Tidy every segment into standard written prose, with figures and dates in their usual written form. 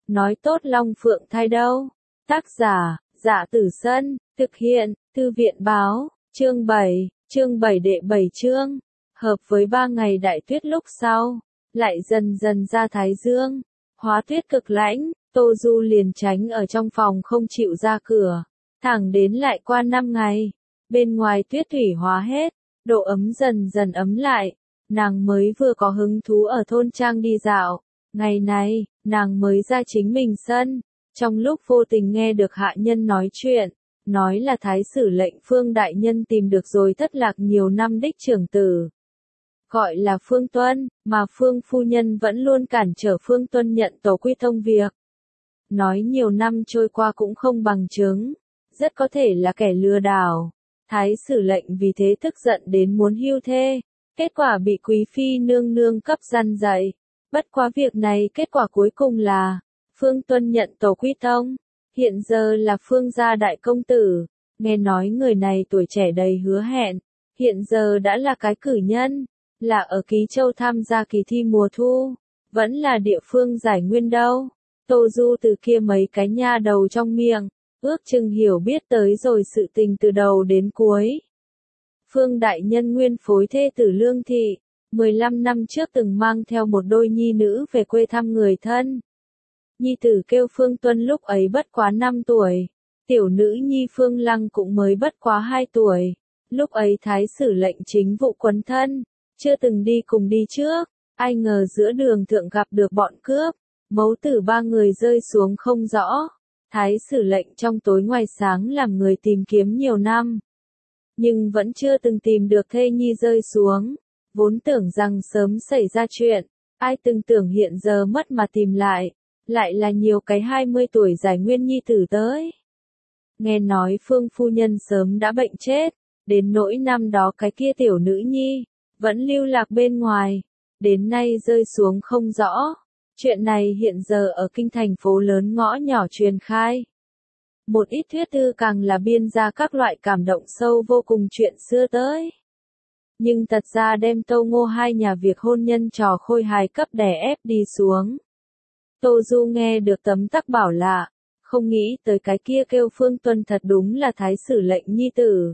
nói tốt Long Phượng thai đâu. Tác giả, Dạ Tử Sân, thực hiện, Thư viện báo, chương 7 đệ 7 chương. Hợp với 3 ngày đại tuyết lúc sau, lại dần dần ra thái dương, hóa tuyết cực lãnh, Tô Du liền tránh ở trong phòng không chịu ra cửa, thẳng đến lại qua 5 ngày, bên ngoài tuyết thủy hóa hết, độ ấm dần dần ấm lại, nàng mới vừa có hứng thú ở thôn trang đi dạo, ngày này, nàng mới ra chính mình sân, trong lúc vô tình nghe được hạ nhân nói chuyện, nói là thái sử lệnh Phương đại nhân tìm được rồi thất lạc nhiều năm đích trưởng tử. Gọi là Phương Tuân, mà Phương phu nhân vẫn luôn cản trở Phương Tuân nhận tổ quy thông việc. Nói nhiều năm trôi qua cũng không bằng chứng, rất có thể là kẻ lừa đảo. Thái sử lệnh vì thế tức giận đến muốn hưu thê, kết quả bị quý phi nương nương cấp răn dạy. Bất quá việc này kết quả cuối cùng là, Phương Tuân nhận tổ quy tông, hiện giờ là Phương gia đại công tử, nghe nói người này tuổi trẻ đầy hứa hẹn, hiện giờ đã là cái cử nhân, là ở Ký Châu tham gia kỳ thi mùa thu, vẫn là địa phương giải nguyên đâu. Tô Du từ kia mấy cái nha đầu trong miệng, ước chừng hiểu biết tới rồi sự tình từ đầu đến cuối. Phương đại nhân nguyên phối thê tử Lương Thị, 15 năm trước từng mang theo một đôi nhi nữ về quê thăm người thân. Nhi tử kêu Phương Tuân lúc ấy bất quá 5 tuổi, tiểu nữ nhi Phương Lăng cũng mới bất quá 2 tuổi, lúc ấy thái sử lệnh chính vụ quấn thân, chưa từng đi cùng đi trước, ai ngờ giữa đường thượng gặp được bọn cướp, mấu tử 3 người rơi xuống không rõ, thái sử lệnh trong tối ngoài sáng làm người tìm kiếm nhiều năm, nhưng vẫn chưa từng tìm được thê nhi rơi xuống, vốn tưởng rằng sớm xảy ra chuyện, ai từng tưởng hiện giờ mất mà tìm lại là nhiều cái 20 tuổi giải nguyên nhi tử tới. Nghe nói Phương phu nhân sớm đã bệnh chết, đến nỗi năm đó cái kia tiểu nữ nhi, vẫn lưu lạc bên ngoài, đến nay rơi xuống không rõ. Chuyện này hiện giờ ở kinh thành phố lớn ngõ nhỏ truyền khai. Một ít thuyết thư càng là biên ra các loại cảm động sâu vô cùng chuyện xưa tới. Nhưng thật ra đem Tô Ngô hai nhà việc hôn nhân trò khôi hài cấp đè ép đi xuống. Tô Du nghe được tấm tắc bảo lạ, không nghĩ tới cái kia kêu Phương Tuân thật đúng là thái sử lệnh nhi tử.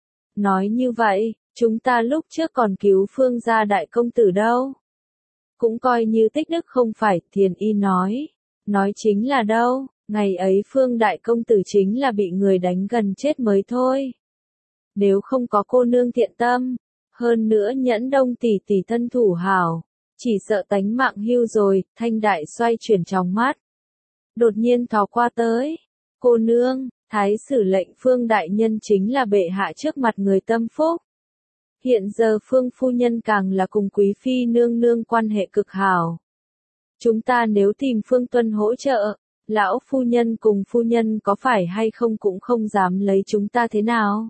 Nói như vậy, chúng ta lúc trước còn cứu Phương gia đại công tử đâu. Cũng coi như tích đức không phải, Thiền Y nói chính là đâu, ngày ấy Phương đại công tử chính là bị người đánh gần chết mới thôi. Nếu không có cô nương thiện tâm, hơn nữa Nhẫn Đông tỷ tỷ thân thủ hảo, chỉ sợ tánh mạng hưu rồi. Thanh đại xoay chuyển trong mắt, đột nhiên thò qua tới, cô nương, thái sử lệnh Phương đại nhân chính là bệ hạ trước mặt người tâm phúc. Hiện giờ Phương phu nhân càng là cùng quý phi nương nương quan hệ cực hảo. Chúng ta nếu tìm Phương Tuân hỗ trợ, lão phu nhân cùng phu nhân có phải hay không cũng không dám lấy chúng ta thế nào.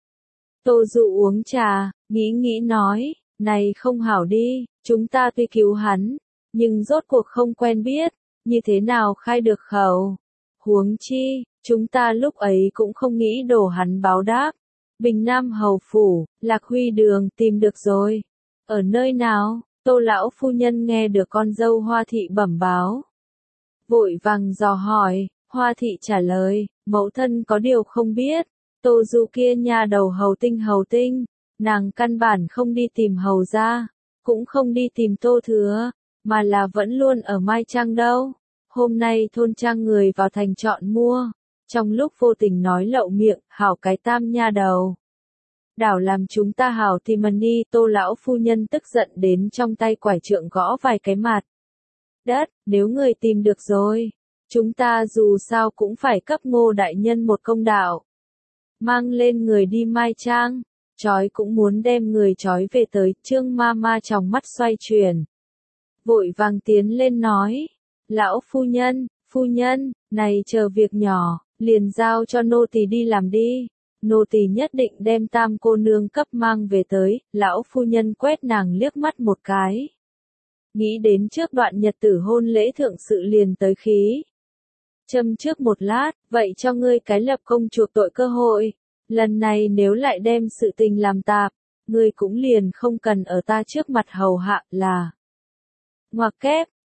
Tô Dụ uống trà, nghĩ nói, này không hảo đi, chúng ta tuy cứu hắn, nhưng rốt cuộc không quen biết, như thế nào khai được khẩu. Huống chi, chúng ta lúc ấy cũng không nghĩ đổ hắn báo đáp. Bình Nam Hầu Phủ, Lạc Huy Đường tìm được rồi. Ở nơi nào? Tô lão phu nhân nghe được con dâu Hoa Thị bẩm báo. Vội vàng dò hỏi, Hoa Thị trả lời, mẫu thân có điều không biết. Tô Du kia nha đầu hầu tinh, nàng căn bản không đi tìm hầu gia, cũng không đi tìm Tô Thừa, mà là vẫn luôn ở Mai Trang đâu. Hôm nay thôn trang người vào thành chọn mua. Trong lúc vô tình nói lậu miệng, hảo cái tam nha đầu. Đảo làm chúng ta hảo thì mần đi. Tô lão phu nhân tức giận đến trong tay quải trượng gõ vài cái mặt đất, nếu người tìm được rồi, chúng ta dù sao cũng phải cấp Ngô đại nhân một công đạo. Mang lên người đi Mai Trang, trói cũng muốn đem người trói về tới. Trương ma ma trong mắt xoay chuyển, vội vàng tiến lên nói, lão phu nhân, này chờ việc nhỏ, liền giao cho nô tỳ đi làm đi, nô tỳ nhất định đem tam cô nương cấp mang về tới. Lão phu nhân quét nàng liếc mắt một cái, nghĩ đến trước đoạn nhật tử hôn lễ thượng sự liền tới khí. Châm trước một lát, vậy cho ngươi cái lập công chuộc tội cơ hội, lần này nếu lại đem sự tình làm tạp, ngươi cũng liền không cần ở ta trước mặt hầu hạ là. Ngoặc kép,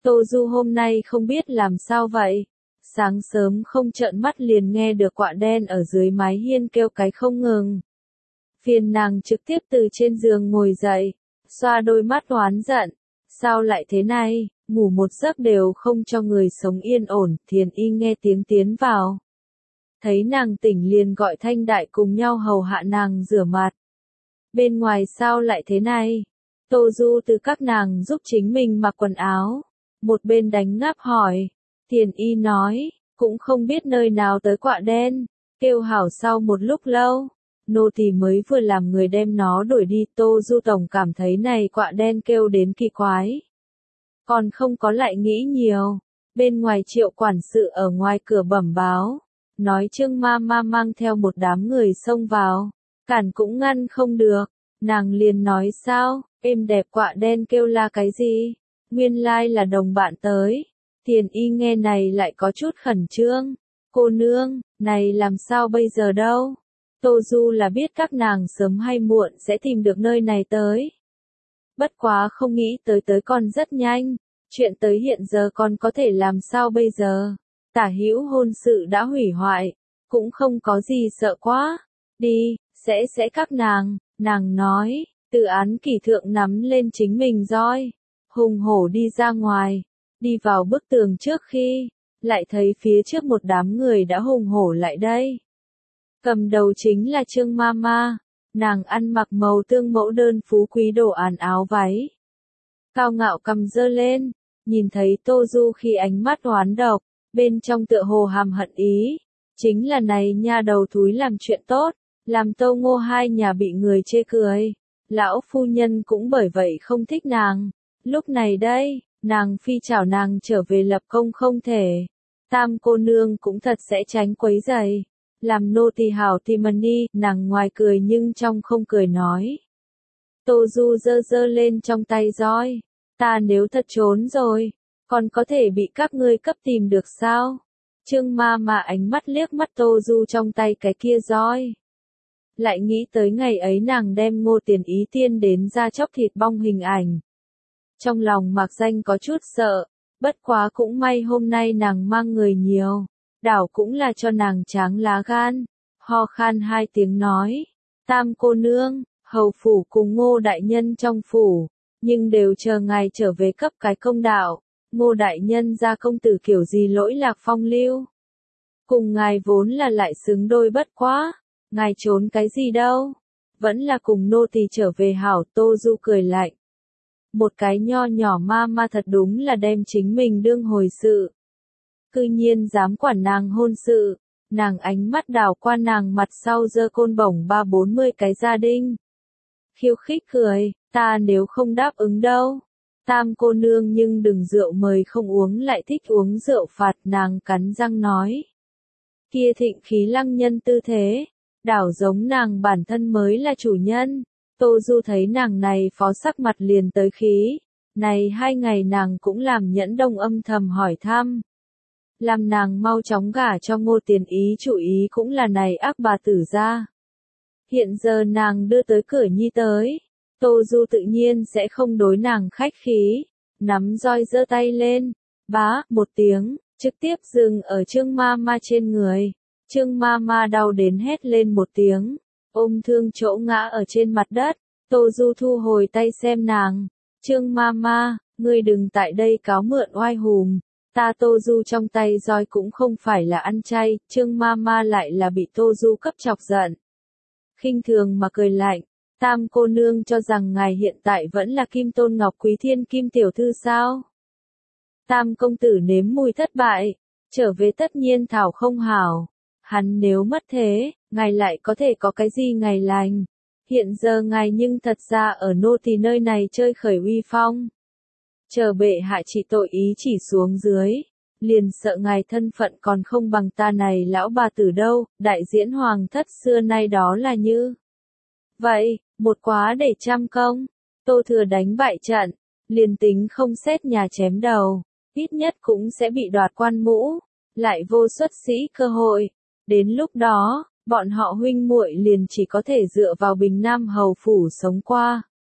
Tô Du hôm nay không biết làm sao vậy. Sáng sớm không trợn mắt liền nghe được quạ đen ở dưới mái hiên kêu cái không ngừng. Phiền nàng trực tiếp từ trên giường ngồi dậy, xoa đôi mắt oán giận. Sao lại thế này, ngủ một giấc đều không cho người sống yên ổn. Thiền Y nghe tiếng tiến vào. Thấy nàng tỉnh liền gọi Thanh Đại cùng nhau hầu hạ nàng rửa mặt. Bên ngoài sao lại thế này? Tô Du từ các nàng giúp chính mình mặc quần áo. Một bên đánh ngáp hỏi. Thiền Y nói, cũng không biết nơi nào tới quạ đen. Kêu hảo sau một lúc lâu. Nô tỳ mới vừa làm người đem nó đuổi đi. Tô Du tổng cảm thấy này quạ đen kêu đến kỳ quái. Còn không có lại nghĩ nhiều. Bên ngoài Triệu quản sự ở ngoài cửa bẩm báo. Nói Trương ma ma mang theo một đám người xông vào. Cản cũng ngăn không được. Nàng liền nói sao, êm đẹp quạ đen kêu la cái gì? Nguyên lai là đồng bạn tới. Thiền Y nghe này lại có chút khẩn trương. Cô nương, này làm sao bây giờ đâu? Tô Du là biết các nàng sớm hay muộn sẽ tìm được nơi này tới. Bất quá không nghĩ tới còn rất nhanh. Chuyện tới hiện giờ còn có thể làm sao bây giờ? Tả hữu hôn sự đã hủy hoại. Cũng không có gì sợ quá. Đi, sẽ các nàng nói. Từ án kỷ thượng nắm lên chính mình roi. Hùng hổ đi ra ngoài. Đi vào bức tường trước khi. Lại thấy phía trước một đám người đã hùng hổ lại đây. Cầm đầu chính là Trương ma ma. Nàng ăn mặc màu tương mẫu đơn phú quý đồ án áo váy. Cao ngạo cầm dơ lên. Nhìn thấy Tô Du khi ánh mắt oán độc. Bên trong tựa hồ hàm hận ý. Chính là này nha đầu thúi làm chuyện tốt. Làm Tô Ngô hai nhà bị người chê cười. Lão phu nhân cũng bởi vậy không thích nàng. Lúc này đây, nàng phi chảo nàng trở về lập công không thể. Tam cô nương cũng thật sẽ tránh quấy rầy. Làm nô tỳ hảo thì mần đi, nàng ngoài cười nhưng trong không cười nói. Tô Du giơ lên trong tay roi. Ta nếu thật trốn rồi, còn có thể bị các ngươi cấp tìm được sao? Trương ma mà ánh mắt liếc mắt Tô Du trong tay cái kia roi. Lại nghĩ tới ngày ấy nàng đem Ngô Tiền Ý tiên đến ra chóc thịt bong hình ảnh. Trong lòng mạc danh có chút sợ, bất quá cũng may hôm nay nàng mang người nhiều, đảo cũng là cho nàng tráng lá gan. Ho khan hai tiếng nói, Tam cô nương, hầu phủ cùng Ngô đại nhân trong phủ, nhưng đều chờ ngài trở về cấp cái công đạo. Ngô đại nhân ra công tử kiểu gì lỗi lạc phong lưu. Cùng ngài vốn là lại xứng đôi bất quá. Ngài trốn cái gì đâu? Vẫn là cùng nô tỳ trở về hảo. Tô Du cười lạnh. Một cái nho nhỏ ma ma thật đúng là đem chính mình đương hồi sự. Cư nhiên dám quản nàng hôn sự. Nàng ánh mắt đảo qua nàng mặt sau giơ côn bổng 30-40 cái gia đình. Khiêu khích cười, ta nếu không đáp ứng đâu. Tam cô nương nhưng đừng rượu mời không uống lại thích uống rượu phạt. Nàng cắn răng nói. Kia thịnh khí lăng nhân tư thế. Đảo giống nàng bản thân mới là chủ nhân. Tô Du thấy nàng này phó sắc mặt liền tới khí. Này 2 ngày nàng cũng làm Nhẫn Đông âm thầm hỏi thăm. Làm nàng mau chóng gả cho Ngô Tiền Ý, chủ ý cũng là này ác bà tử ra. Hiện giờ nàng đưa tới cửa nhi tới. Tô Du tự nhiên sẽ không đối nàng khách khí. Nắm roi giơ tay lên. Bá, một tiếng, trực tiếp dừng ở Trương ma ma trên người. Trương ma ma đau đến hét lên một tiếng, ôm thương chỗ ngã ở trên mặt đất. Tô Du thu hồi tay xem nàng. Trương ma ma, ngươi đừng tại đây cáo mượn oai hùm. Ta Tô Du trong tay roi cũng không phải là ăn chay. Trương ma ma lại là bị Tô Du cấp chọc giận. Khinh thường mà cười lạnh. Tam cô nương cho rằng ngài hiện tại vẫn là Kim Tôn Ngọc Quý Thiên Kim tiểu thư sao? Tam công tử nếm mùi thất bại, trở về tất nhiên thảo không hảo. Hắn nếu mất thế, ngài lại có thể có cái gì ngày lành. Hiện giờ ngài nhưng thật ra ở nô tỳ nơi này chơi khởi uy phong. Chờ bệ hạ trị tội ý chỉ xuống dưới. Liền sợ ngài thân phận còn không bằng ta này lão bà tử đâu. Đại diễn hoàng thất xưa nay đó là như. Vậy, một quá để trăm công. Tô Thừa đánh bại trận. Liền tính không xét nhà chém đầu. Ít nhất cũng sẽ bị đoạt quan mũ. Lại vô xuất sĩ cơ hội. Đến lúc đó, bọn họ huynh muội liền chỉ có thể dựa vào Bình Nam hầu phủ sống qua.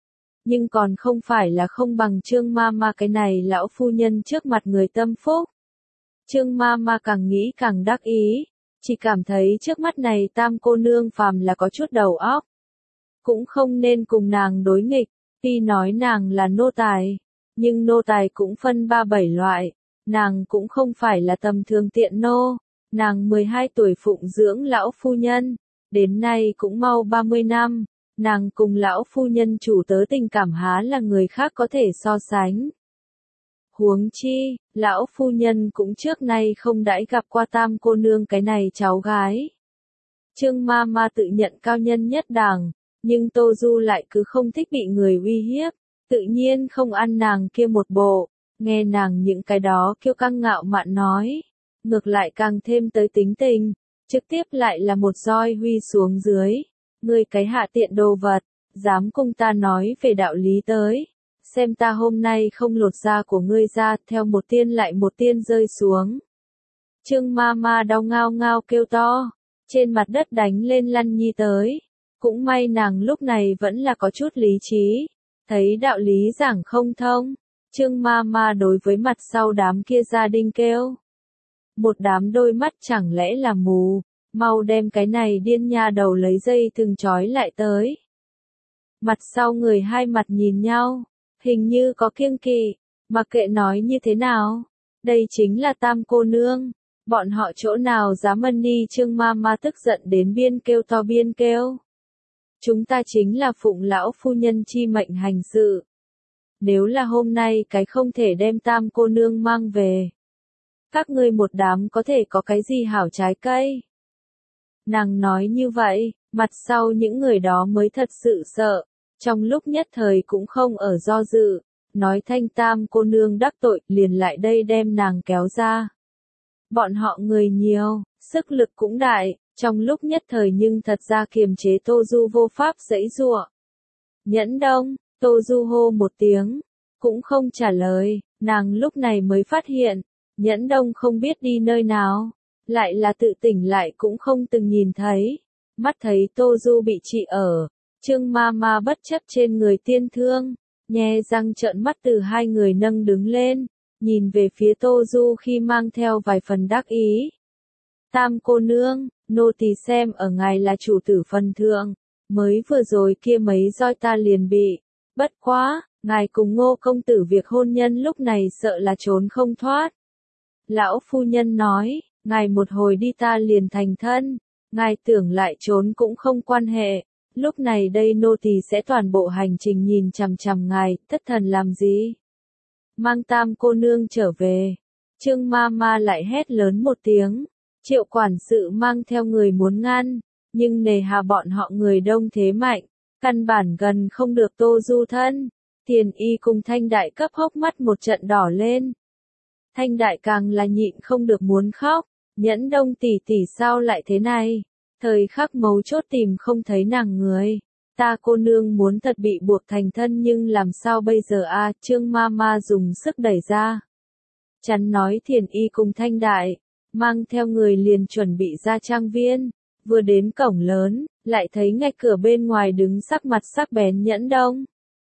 nhưng còn không phải là không bằng Trương Mama cái này lão phu nhân trước mặt người tâm phúc. Trương Mama càng nghĩ càng đắc ý, chỉ cảm thấy trước mắt này tam cô nương phàm là có chút đầu óc. Cũng không nên cùng nàng đối nghịch, tuy nói nàng là nô tài, nhưng nô tài cũng phân 3-7 loại, nàng cũng không phải là tầm thường tiện nô, nàng 12 tuổi phụng dưỡng lão phu nhân, đến nay cũng mau 30 năm, nàng cùng lão phu nhân chủ tớ tình cảm há là người khác có thể so sánh. Huống chi, lão phu nhân cũng trước nay không đãi gặp qua tam cô nương cái này cháu gái. Trương Mama tự nhận cao nhân nhất đảng, nhưng Tô Du lại cứ không thích bị người uy hiếp, tự nhiên không ăn nàng kia một bộ, nghe nàng những cái đó kiêu căng ngạo mạn nói, ngược lại càng thêm tới tính tình, trực tiếp lại là một roi huy xuống dưới, ngươi cái hạ tiện đồ vật, dám cùng ta nói về đạo lý tới, xem ta hôm nay không lột da của ngươi ra, theo một tiên lại một tiên rơi xuống. Trương Mama đau ngao ngao kêu to, trên mặt đất đánh lên lăn nhi tới. Cũng may nàng lúc này vẫn là có chút lý trí, thấy đạo lý giảng không thông, Trương Mama đối với mặt sau đám kia gia đình kêu. Một đám đôi mắt chẳng lẽ là mù, mau đem cái này điên nha đầu lấy dây thừng trói lại tới. Mặt sau người hai mặt nhìn nhau, hình như có kiêng kỵ, mặc kệ nói như thế nào, đây chính là tam cô nương, bọn họ chỗ nào dám ân đi. Trương Mama tức giận đến biên kêu to biên kêu. Chúng ta chính là phụng lão phu nhân chi mệnh hành sự. Nếu là hôm nay cái không thể đem tam cô nương mang về. Các ngươi một đám có thể có cái gì hảo trái cây. Nàng nói như vậy, mặt sau những người đó mới thật sự sợ. Trong lúc nhất thời cũng không ở do dự. Nói thanh tam cô nương đắc tội liền lại đây đem nàng kéo ra. Bọn họ người nhiều, sức lực cũng đại. Trong lúc nhất thời nhưng thật ra kiềm chế Tô Du vô pháp giãy giụa. Nhẫn Đông, Tô Du hô một tiếng, cũng không trả lời, nàng lúc này mới phát hiện, Nhẫn Đông không biết đi nơi nào, lại là tự tỉnh lại cũng không từng nhìn thấy, mắt thấy Tô Du bị trị ở, Trương Mama bất chấp trên người tiên thương, nhe răng trợn mắt từ hai người nâng đứng lên, nhìn về phía Tô Du khi mang theo vài phần đắc ý. Tam cô nương, nô tỳ xem ở ngài là chủ tử phần thượng, mới vừa rồi kia mấy roi ta liền bị, bất quá, ngài cùng Ngô công tử việc hôn nhân lúc này sợ là trốn không thoát. Lão phu nhân nói, ngài một hồi đi ta liền thành thân, ngài tưởng lại trốn cũng không quan hệ, lúc này đây nô tỳ sẽ toàn bộ hành trình nhìn chằm chằm ngài, thất thần làm gì? Mang tam cô nương trở về, Trương Mama lại hét lớn một tiếng. Triệu quản sự mang theo người muốn ngăn, nhưng nề hà bọn họ người đông thế mạnh, căn bản gần không được Tô Du thân. Tiền Y cùng Thanh Đại cấp hốc mắt một trận đỏ lên. Thanh Đại càng là nhịn không được muốn khóc, Nhẫn Đông tỷ tỷ sao lại thế này? Thời khắc mấu chốt tìm không thấy nàng người. Ta cô nương muốn thật bị buộc thành thân nhưng làm sao bây giờ a? Trương Mama dùng sức đẩy ra. Chắn nói Thiền Y cùng Thanh Đại. Mang theo người liền chuẩn bị ra trang viên, vừa đến cổng lớn, lại thấy ngay cửa bên ngoài đứng sắc mặt sắc bén Nhẫn Đông.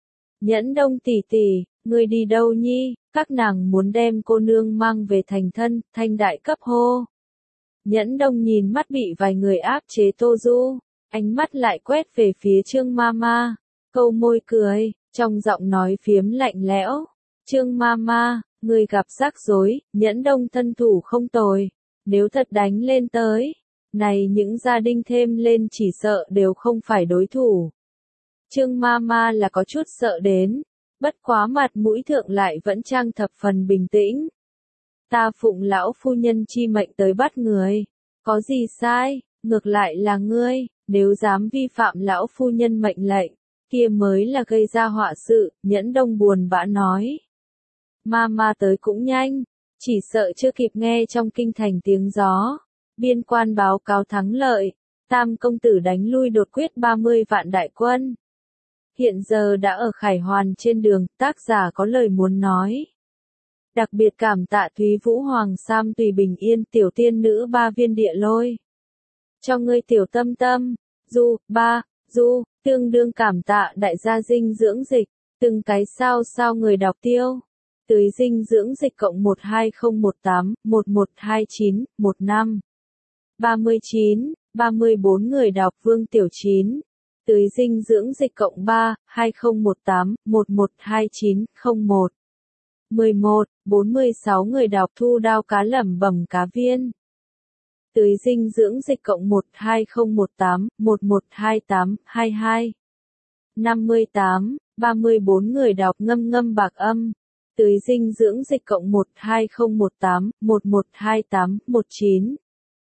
Nhẫn Đông tỷ tỷ, ngươi đi đâu nhi? Các nàng muốn đem cô nương mang về thành thân, Thanh Đại cấp hô. Nhẫn Đông nhìn mắt bị vài người áp chế Tô Du, ánh mắt lại quét về phía Trương Mama, câu môi cười, trong giọng nói phiếm lạnh lẽo. Trương Mama, người gặp rắc rối, Nhẫn Đông thân thủ không tồi, nếu thật đánh lên tới, này những gia đình thêm lên chỉ sợ đều không phải đối thủ. Trương Mama là có chút sợ đến, bất quá mặt mũi thượng lại vẫn trang thập phần bình tĩnh. Ta phụng lão phu nhân chi mệnh tới bắt người, có gì sai, ngược lại là ngươi, nếu dám vi phạm lão phu nhân mệnh lệnh, kia mới là gây ra họa sự, Nhẫn Đông buồn bã nói. Mama tới cũng nhanh, chỉ sợ chưa kịp nghe trong kinh thành tiếng gió. Biên quan báo cáo thắng lợi, Tam công tử đánh lui đột quyết 30 vạn đại quân. Hiện giờ đã ở Khải Hoàn trên đường, tác giả có lời muốn nói. Đặc biệt cảm tạ Thúy Vũ Hoàng Sam Tùy Bình Yên tiểu tiên nữ 3 viên địa lôi. Cho ngươi tiểu tâm tâm, du, tương đương cảm tạ đại gia dinh dưỡng dịch. Từng cái sao người đọc tiêu. Tưới dinh dưỡng dịch cộng 12018, 1129, 15. 39, 34 người đọc Vương Tiểu Chín. Tưới dinh dưỡng dịch cộng 3, 2018, 1129, 01. 11, 46 người đọc Thu Đao Cá Lẩm Bẩm Cá Viên. Tưới dinh dưỡng dịch cộng 12018, 1128, 22. 58, 34 người đọc Ngâm Ngâm Bạc Âm. Tưới dinh dưỡng dịch cộng 12018, 1128, 19.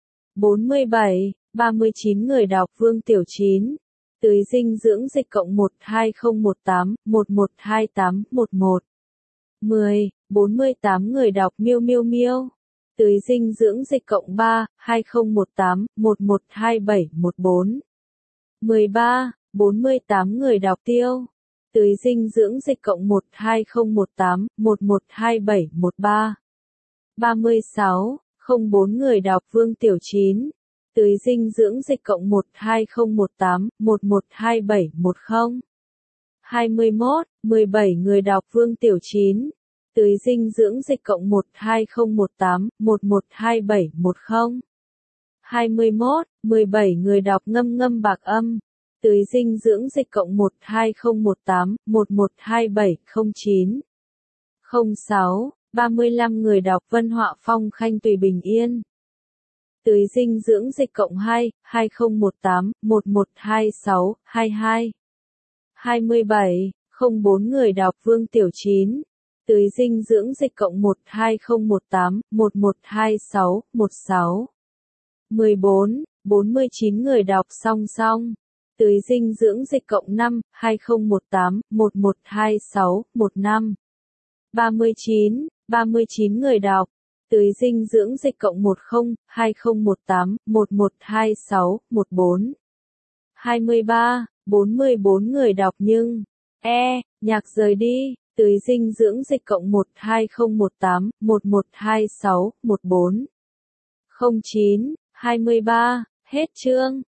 47, 39 người đọc Vương Tiểu Chín. Tưới dinh dưỡng dịch cộng 12018, 1128, 11. 10, 48 người đọc Miêu Miêu Miêu. Tưới dinh dưỡng dịch cộng 3, 2018, 1127, 14. 13, 48 người đọc Tiêu. Tưới dinh dưỡng dịch cộng 12018, 1127, 13. 36, 04 người đọc Vương Tiểu Chín. Tưới dinh dưỡng dịch cộng 12018, 1127, 10. 21, 17 người đọc Vương Tiểu Chín. Tưới dinh dưỡng dịch cộng 12018, 1127, 10. 21, 17 người đọc Ngâm Ngâm Bạc Âm. Tưới dinh dưỡng dịch cộng 12018, 1127, 09. 06, 35 người đọc Vân Họa Phong Khanh Tùy Bình Yên. Tưới dinh dưỡng dịch cộng 2, 2018, 1126, 22. 27, 04 người đọc Vương Tiểu Chín. Tưới dinh dưỡng dịch cộng 12018, 1126, 16. 14, 49 người đọc Song Song. Tưới dinh dưỡng dịch cộng 5, 2018, 1126, 15. 39, 39 người đọc. Tưới dinh dưỡng dịch cộng 10, 2018, 1126, 14. 23, 44 người đọc nhưng. Nhạc rời đi. Tưới dinh dưỡng dịch cộng 12018, 1126, 14. 09, 23, hết chương.